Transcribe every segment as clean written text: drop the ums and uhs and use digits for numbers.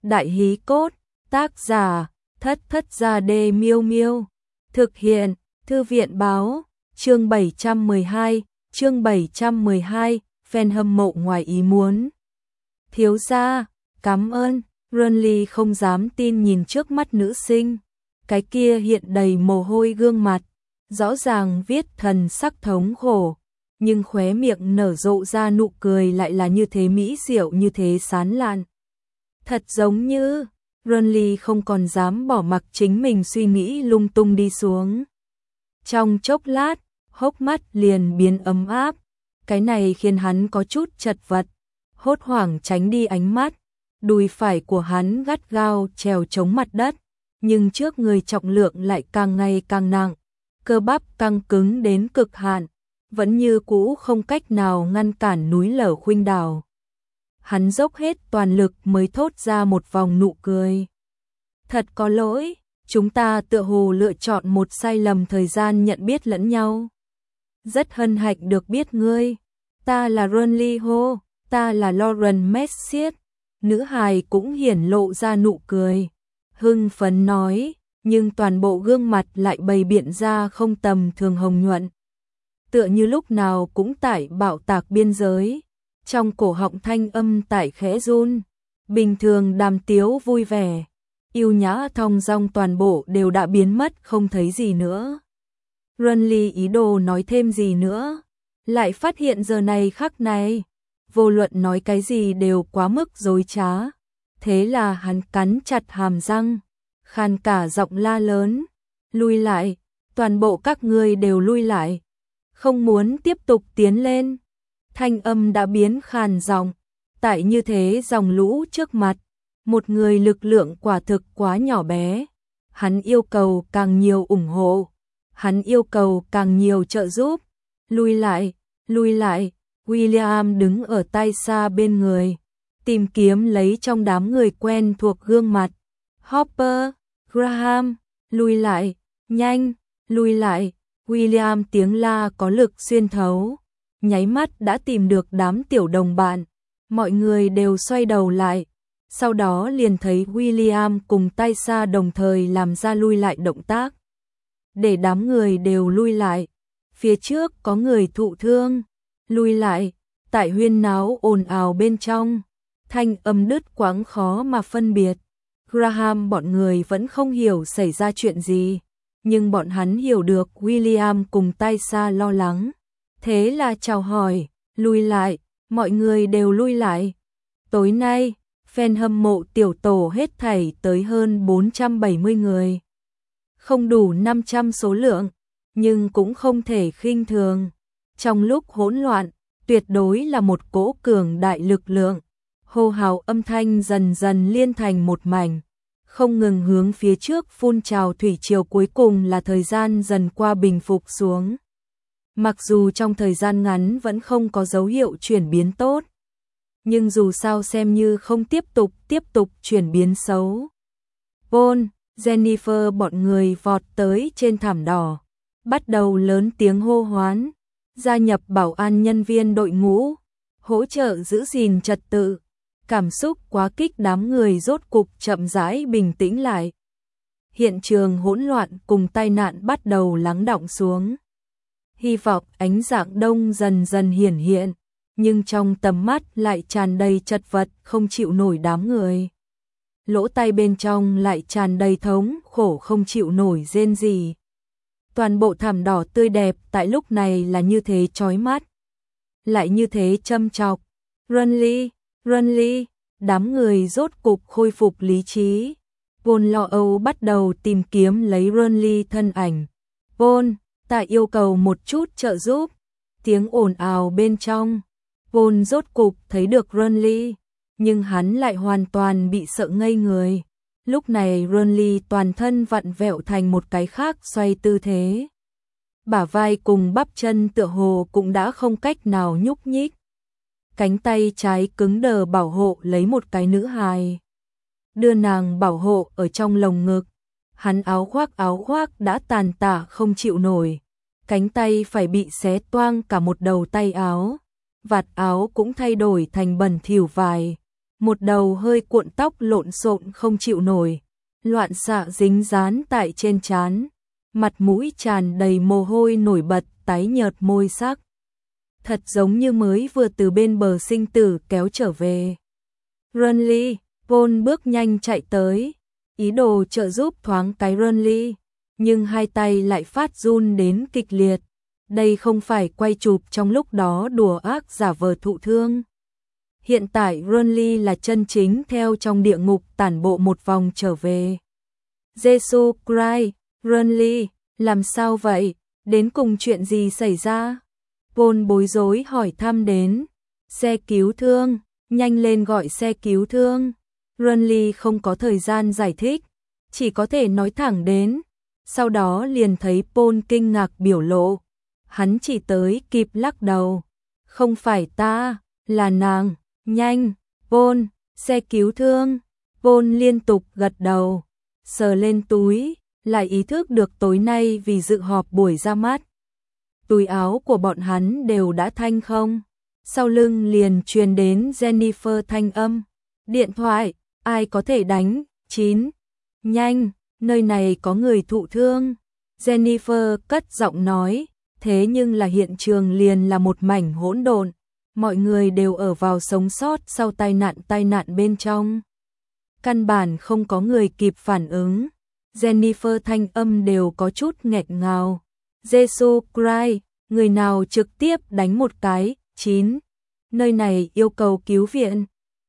Đại hí cốt, tác giả, Thất Thất Gia Đê Miêu Miêu. Thực hiện, Thư viện báo, chương 712, fan hâm mộ ngoài ý muốn. Thiếu gia, cảm ơn, Renly không dám tin nhìn trước mắt nữ sinh. Cái kia hiện đầy mồ hôi gương mặt, rõ ràng viết thần sắc thống khổ, nhưng khóe miệng nở rộ ra nụ cười lại là như thế mỹ diệu, như thế sán lạn. Thật giống như, Renly không còn dám bỏ mặc chính mình suy nghĩ lung tung đi xuống. Trong chốc lát, hốc mắt liền biến ấm áp, cái này khiến hắn có chút chật vật, hốt hoảng tránh đi ánh mắt. Đùi phải của hắn gắt gao trèo chống mặt đất, nhưng trước người trọng lượng lại càng ngày càng nặng, cơ bắp căng cứng đến cực hạn, vẫn như cũ không cách nào ngăn cản núi lở khuynh đảo. Hắn dốc hết toàn lực mới thốt ra một vòng nụ cười. Thật có lỗi, chúng ta tựa hồ lựa chọn một sai lầm thời gian nhận biết lẫn nhau. Rất hân hạnh được biết ngươi. Ta là Renly Ho, ta là Lauren Messier. Nữ hài cũng hiển lộ ra nụ cười, hưng phấn nói, nhưng toàn bộ gương mặt lại bày biện ra không tầm thường hồng nhuận. Tựa như lúc nào cũng tại bạo tạc biên giới, trong cổ họng thanh âm tại khẽ run, bình thường đàm tiếu vui vẻ, yêu nhã thong dong toàn bộ đều đã biến mất không thấy gì nữa. Renly ý đồ nói thêm gì nữa, lại phát hiện giờ này khắc này, vô luận nói cái gì đều quá mức dối trá. Thế là hắn cắn chặt hàm răng, khàn cả giọng la lớn, lui lại, toàn bộ các ngươi đều lui lại, không muốn tiếp tục tiến lên. Thanh âm đã biến khàn giọng, tại như thế dòng lũ trước mặt, một người lực lượng quả thực quá nhỏ bé. Hắn yêu cầu càng nhiều ủng hộ, hắn yêu cầu càng nhiều trợ giúp. Lui lại, lui lại. William đứng ở tay xa bên người, tìm kiếm lấy trong đám người quen thuộc gương mặt. Hopper, Graham, lui lại, nhanh, lui lại. William tiếng la có lực xuyên thấu, nháy mắt đã tìm được đám tiểu đồng bạn. Mọi người đều xoay đầu lại, sau đó liền thấy William cùng tay xa đồng thời làm ra lui lại động tác. Để đám người đều lui lại, phía trước có người thụ thương. Lui lại, tại huyên náo ồn ào bên trong, thanh âm đứt quãng khó mà phân biệt. Graham bọn người vẫn không hiểu xảy ra chuyện gì, nhưng bọn hắn hiểu được William cùng tay xa lo lắng. Thế là chào hỏi, lui lại, mọi người đều lui lại. Tối nay, fan hâm mộ tiểu tổ hết thảy tới hơn 470 người. Không đủ 500 số lượng, nhưng cũng không thể khinh thường. Trong lúc hỗn loạn, tuyệt đối là một cỗ cường đại lực lượng. Hô hào âm thanh dần dần liên thành một mảnh, không ngừng hướng phía trước phun trào thủy triều, cuối cùng là thời gian dần qua bình phục xuống. Mặc dù trong thời gian ngắn vẫn không có dấu hiệu chuyển biến tốt, nhưng dù sao xem như không tiếp tục chuyển biến xấu. Paul, Jennifer bọn người vọt tới trên thảm đỏ, bắt đầu lớn tiếng hô hoán, gia nhập bảo an nhân viên đội ngũ, hỗ trợ giữ gìn trật tự. Cảm xúc quá kích đám người rốt cục chậm rãi bình tĩnh lại. Hiện trường hỗn loạn cùng tai nạn bắt đầu lắng đọng xuống. Hy vọng ánh dạng đông dần dần hiển hiện, nhưng trong tầm mắt lại tràn đầy chật vật không chịu nổi đám người. Lỗ tai bên trong lại tràn đầy thống khổ không chịu nổi rên rỉ. Toàn bộ thảm đỏ tươi đẹp tại lúc này là như thế chói mắt, lại như thế châm chọc. Renly, đám người rốt cục khôi phục lý trí. Paul lo âu bắt đầu tìm kiếm lấy Renly thân ảnh. Paul, ta yêu cầu một chút trợ giúp. Tiếng ồn ào bên trong. Paul rốt cục thấy được Renly, nhưng hắn lại hoàn toàn bị sợ ngây người. Lúc này Renly toàn thân vặn vẹo thành một cái khác xoay tư thế. Bả vai cùng bắp chân tựa hồ cũng đã không cách nào nhúc nhích. Cánh tay trái cứng đờ bảo hộ lấy một cái nữ hài, đưa nàng bảo hộ ở trong lồng ngực. Hắn áo khoác đã tàn tả không chịu nổi, cánh tay phải bị xé toang cả một đầu tay áo, vạt áo cũng thay đổi thành bẩn thỉu vải. một đầu hơi cuộn tóc lộn xộn không chịu nổi, loạn xạ dính dán tại trên trán, mặt mũi tràn đầy mồ hôi nổi bật, tái nhợt môi sắc. Thật giống như mới vừa từ bên bờ sinh tử kéo trở về. Renly, Paul bước nhanh chạy tới, ý đồ trợ giúp thoáng cái Renly, nhưng hai tay lại phát run đến kịch liệt. Đây không phải quay chụp trong lúc đó đùa ác giả vờ thụ thương. Hiện tại Renly là chân chính theo trong địa ngục tản bộ một vòng trở về. Jesus Christ, Renly, làm sao vậy? Đến cùng chuyện gì xảy ra? Paul bối rối hỏi thăm đến. Xe cứu thương, nhanh lên gọi xe cứu thương. Renly không có thời gian giải thích, chỉ có thể nói thẳng đến. Sau đó liền thấy Paul kinh ngạc biểu lộ. Hắn chỉ tới kịp lắc đầu. Không phải ta, là nàng, nhanh, Paul, xe cứu thương. Paul liên tục gật đầu, sờ lên túi, lại ý thức được tối nay vì dự họp buổi ra mắt. Túi áo của bọn hắn đều đã thanh không. Sau lưng liền truyền đến Jennifer thanh âm. Điện thoại, ai có thể đánh, 9. Nhanh, nơi này có người thụ thương. Jennifer cất giọng nói, thế nhưng là hiện trường liền là một mảnh hỗn độn. Mọi người đều ở vào sống sót sau tai nạn bên trong. Căn bản không có người kịp phản ứng. Jennifer thanh âm đều có chút nghẹt ngào. Jesus Christ, người nào trực tiếp đánh một cái, 9. Nơi này yêu cầu cứu viện.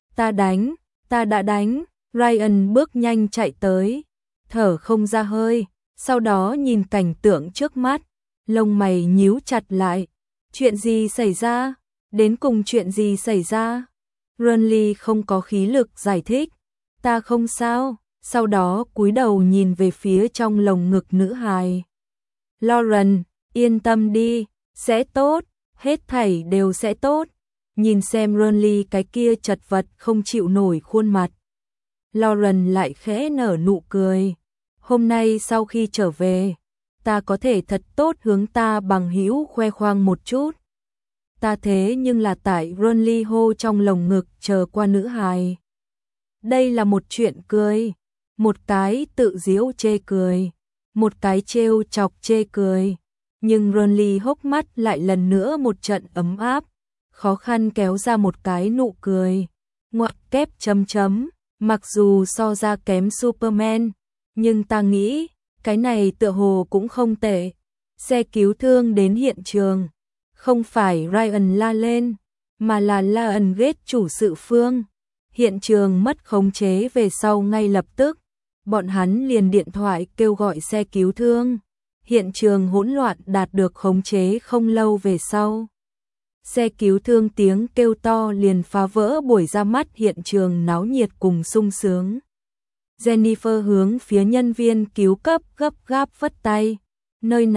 Ta đã đánh. Ryan bước nhanh chạy tới, thở không ra hơi, sau đó nhìn cảnh tượng trước mắt, lông mày nhíu chặt lại. Chuyện gì xảy ra? Đến cùng chuyện gì xảy ra? Renly không có khí lực giải thích. Ta không sao. Sau đó cúi đầu nhìn về phía trong lồng ngực nữ hài. Lauren, yên tâm đi, sẽ tốt, hết thảy đều sẽ tốt. Nhìn xem Renly cái kia chật vật không chịu nổi khuôn mặt. Lauren lại khẽ nở nụ cười. Hôm nay sau khi trở về, ta có thể thật tốt hướng ta bằng hữu khoe khoang một chút. Ta thế nhưng là tại Renly hô trong lồng ngực chờ qua nữ hài. Đây là một chuyện cười, một cái tự giễu chê cười, một cái trêu chọc chê cười. Nhưng Renly hốc mắt lại lần nữa một trận ấm áp, khó khăn kéo ra một cái nụ cười. Ngoặc kép chấm chấm, mặc dù so ra kém Superman, nhưng ta nghĩ, cái này tựa hồ cũng không tệ. Xe cứu thương đến hiện trường, không phải Ryan la lên, mà là Lion Gate chủ sự phương. Hiện trường mất khống chế về sau ngay lập tức, bọn hắn liền điện thoại kêu gọi xe cứu thương. Hiện trường hỗn loạn đạt được khống chế không lâu về sau. Xe cứu thương tiếng kêu to liền phá vỡ buổi ra mắt hiện trường náo nhiệt cùng sung sướng. Jennifer hướng phía nhân viên cứu cấp gấp gáp vất tay. Nơi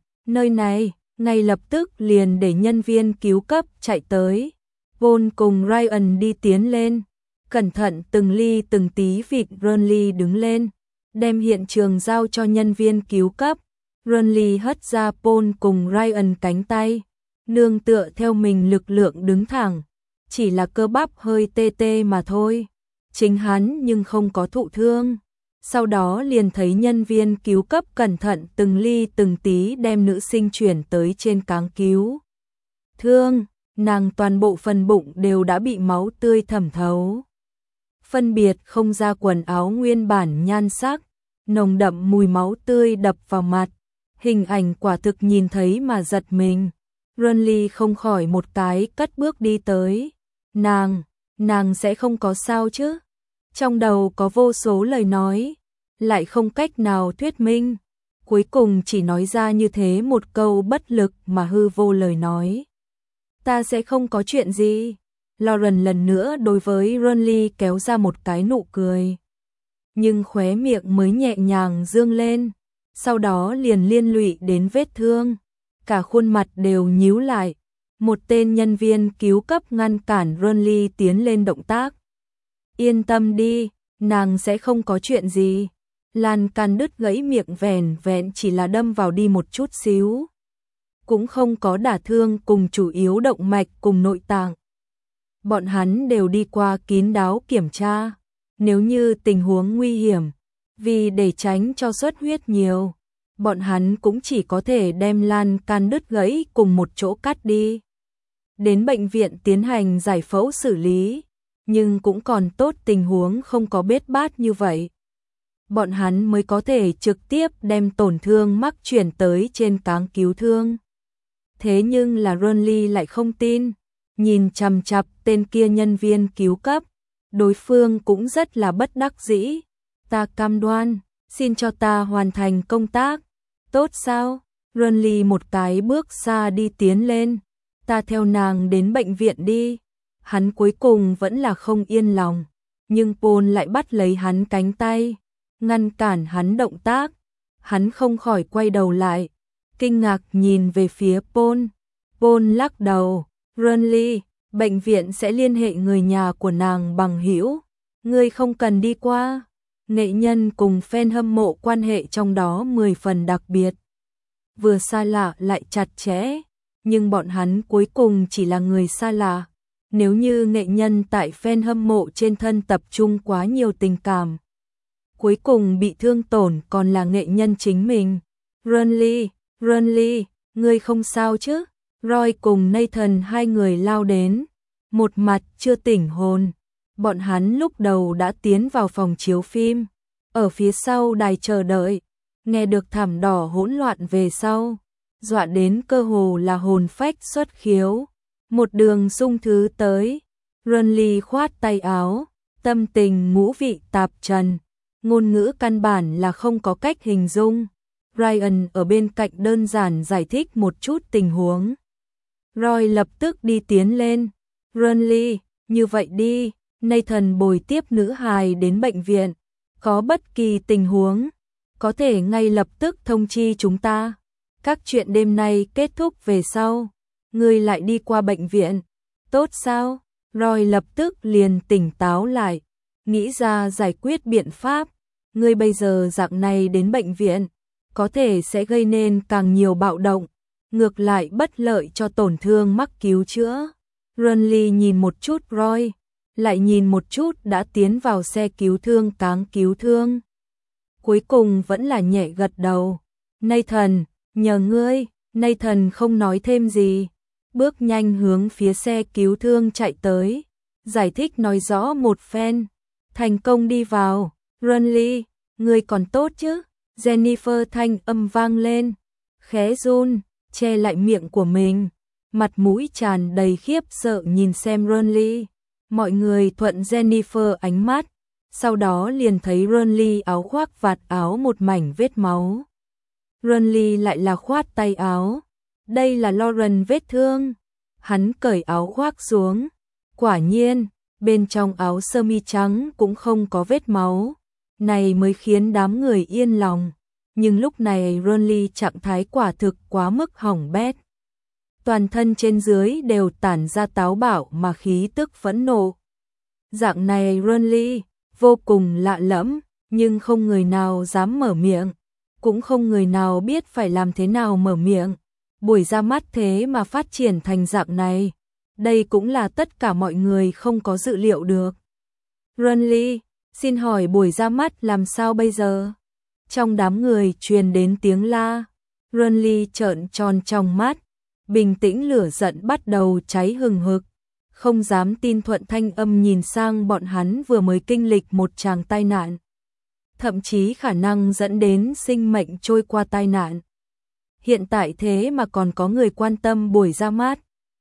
này, ngay lập tức liền để nhân viên cứu cấp chạy tới. Paul cùng Ryan đi tiến lên, cẩn thận từng ly từng tí vịt Renly đứng lên, đem hiện trường giao cho nhân viên cứu cấp. Renly hất ra Paul cùng Ryan cánh tay, nương tựa theo mình lực lượng đứng thẳng, chỉ là cơ bắp hơi tê tê mà thôi. Chính hắn nhưng không có thụ thương. Sau đó liền thấy nhân viên cứu cấp cẩn thận từng ly từng tí đem nữ sinh chuyển tới trên cáng cứu thương, nàng toàn bộ phần bụng đều đã bị máu tươi thẩm thấu. Phân biệt không ra quần áo nguyên bản nhan sắc, nồng đậm mùi máu tươi đập vào mặt. Hình ảnh quả thực nhìn thấy mà giật mình. Renly không khỏi một cái cất bước đi tới. Nàng sẽ không có sao chứ? Trong đầu có vô số lời nói, lại không cách nào thuyết minh. Cuối cùng chỉ nói ra như thế một câu bất lực mà hư vô lời nói. Ta sẽ không có chuyện gì. Lauren lần nữa đối với Renly kéo ra một cái nụ cười. Nhưng khóe miệng mới nhẹ nhàng dương lên, sau đó liền liên lụy đến vết thương. Cả khuôn mặt đều nhíu lại. Một tên nhân viên cứu cấp ngăn cản Renly tiến lên động tác. Yên tâm đi, nàng sẽ không có chuyện gì. Lan can đứt gãy miệng vẻn vẹn chỉ là đâm vào đi một chút xíu. Cũng không có đả thương cùng chủ yếu động mạch cùng nội tạng. bọn hắn đều đi qua kín đáo kiểm tra. Nếu như tình huống nguy hiểm, vì để tránh cho xuất huyết nhiều, bọn hắn cũng chỉ có thể đem lan can đứt gãy cùng một chỗ cắt đi. Đến bệnh viện tiến hành giải phẫu xử lý, nhưng cũng còn tốt tình huống không có bết bát như vậy. Bọn hắn mới có thể trực tiếp đem tổn thương mắc chuyển tới trên cáng cứu thương. Thế nhưng là Ronly lại không tin, nhìn chằm chằm tên kia nhân viên cứu cấp, đối phương cũng rất là bất đắc dĩ. Ta cam đoan, xin cho ta hoàn thành công tác. Tốt sao? Ronly một cái bước xa đi tiến lên. Ta theo nàng đến bệnh viện đi. Hắn cuối cùng vẫn là không yên lòng, nhưng Paul lại bắt lấy hắn cánh tay, ngăn cản hắn động tác. Hắn không khỏi quay đầu lại, kinh ngạc nhìn về phía Paul. Paul lắc đầu, Ronly, bệnh viện sẽ liên hệ người nhà của nàng bằng hữu, ngươi không cần đi qua. Nghệ nhân cùng fan hâm mộ quan hệ trong đó 10 phần đặc biệt, vừa xa lạ lại chặt chẽ, nhưng bọn hắn cuối cùng chỉ là người xa lạ. Nếu như nghệ nhân tại fan hâm mộ trên thân tập trung quá nhiều tình cảm, cuối cùng bị thương tổn còn là nghệ nhân chính mình. Ronly, ngươi không sao chứ? Roy cùng Nathan hai người lao đến, một mặt chưa tỉnh hồn. Bọn hắn lúc đầu đã tiến vào phòng chiếu phim, ở phía sau đài chờ đợi, nghe được thảm đỏ hỗn loạn về sau, dọa đến cơ hồ là hồn phách xuất khiếu. Một đường xung thứ tới, Ronly khoát tay áo, tâm tình ngũ vị tạp trần, ngôn ngữ căn bản là không có cách hình dung. Ryan ở bên cạnh đơn giản giải thích một chút tình huống. Roy lập tức đi tiến lên. Ronly, như vậy đi, Nathan bồi tiếp nữ hài đến bệnh viện. Có bất kỳ tình huống, có thể ngay lập tức thông chi chúng ta. Các chuyện đêm nay kết thúc về sau, ngươi lại đi qua bệnh viện. Tốt sao? Roy lập tức liền tỉnh táo lại, nghĩ ra giải quyết biện pháp. Ngươi bây giờ dạng này đến bệnh viện, có thể sẽ gây nên càng nhiều bạo động, ngược lại bất lợi cho tổn thương mắc cứu chữa. Ronly nhìn một chút Roy, lại nhìn một chút đã tiến vào xe cứu thương cáng cứu thương. Cuối cùng vẫn là nhẹ gật đầu. Nathan, nhờ ngươi. Nathan không nói thêm gì, bước nhanh hướng phía xe cứu thương chạy tới, giải thích nói rõ một phen. Thành công đi vào. Ronly, ngươi còn tốt chứ? Jennifer thanh âm vang lên, khẽ run, che lại miệng của mình, mặt mũi tràn đầy khiếp sợ nhìn xem Ronly. Mọi người thuận Jennifer ánh mắt, sau đó liền thấy Ronly áo khoác vạt áo một mảnh vết máu. Ronly lại là khoát tay áo, đây là Lauren vết thương. Hắn cởi áo khoác xuống, quả nhiên, bên trong áo sơ mi trắng cũng không có vết máu. Này mới khiến đám người yên lòng, nhưng lúc này Ronly trạng thái quả thực quá mức hỏng bét. Toàn thân trên dưới đều tản ra táo bạo mà khí tức phẫn nộ. Dạng này Ronly vô cùng lạ lẫm, nhưng không người nào dám mở miệng, cũng không người nào biết phải làm thế nào mở miệng. Buổi ra mắt thế mà phát triển thành dạng này, đây cũng là tất cả mọi người không có dự liệu được. Ronly, xin hỏi buổi ra mắt làm sao bây giờ? Trong đám người truyền đến tiếng la. Ronly trợn tròn trong mắt, bình tĩnh lửa giận bắt đầu cháy hừng hực, không dám tin thuận thanh âm nhìn sang bọn hắn vừa mới kinh lịch một tràng tai nạn, thậm chí khả năng dẫn đến sinh mệnh trôi qua tai nạn. Hiện tại thế mà còn có người quan tâm buổi ra mắt.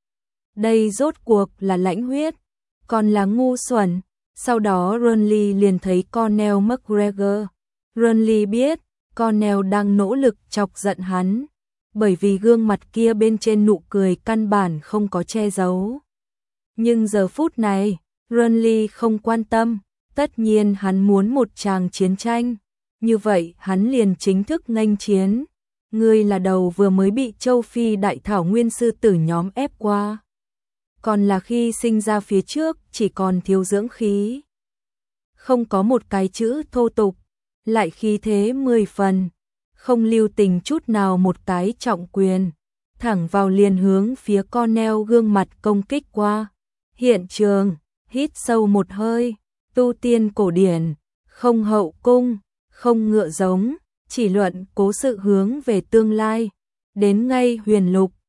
Đây rốt cuộc là lãnh huyết, còn là ngu xuẩn. Sau đó Ronly liền thấy Conor McGregor. Ronly biết Conor đang nỗ lực chọc giận hắn, bởi vì gương mặt kia bên trên nụ cười căn bản không có che giấu. Nhưng giờ phút này, Ronly không quan tâm, tất nhiên hắn muốn một tràng chiến tranh, như vậy hắn liền chính thức nghênh chiến. Ngươi là đầu vừa mới bị châu Phi đại thảo nguyên sư tử nhóm ép qua, còn là khi sinh ra phía trước chỉ còn thiếu dưỡng khí. Không có một cái chữ thô tục, lại khí thế 10 phần, không lưu tình chút nào một cái trọng quyền, thẳng vào liền hướng phía Conor gương mặt công kích qua. Hiện trường, hít sâu một hơi, tu tiên cổ điển, không hậu cung, không ngựa giống, chỉ luận cố sự hướng về tương lai. Đến ngay huyền lục,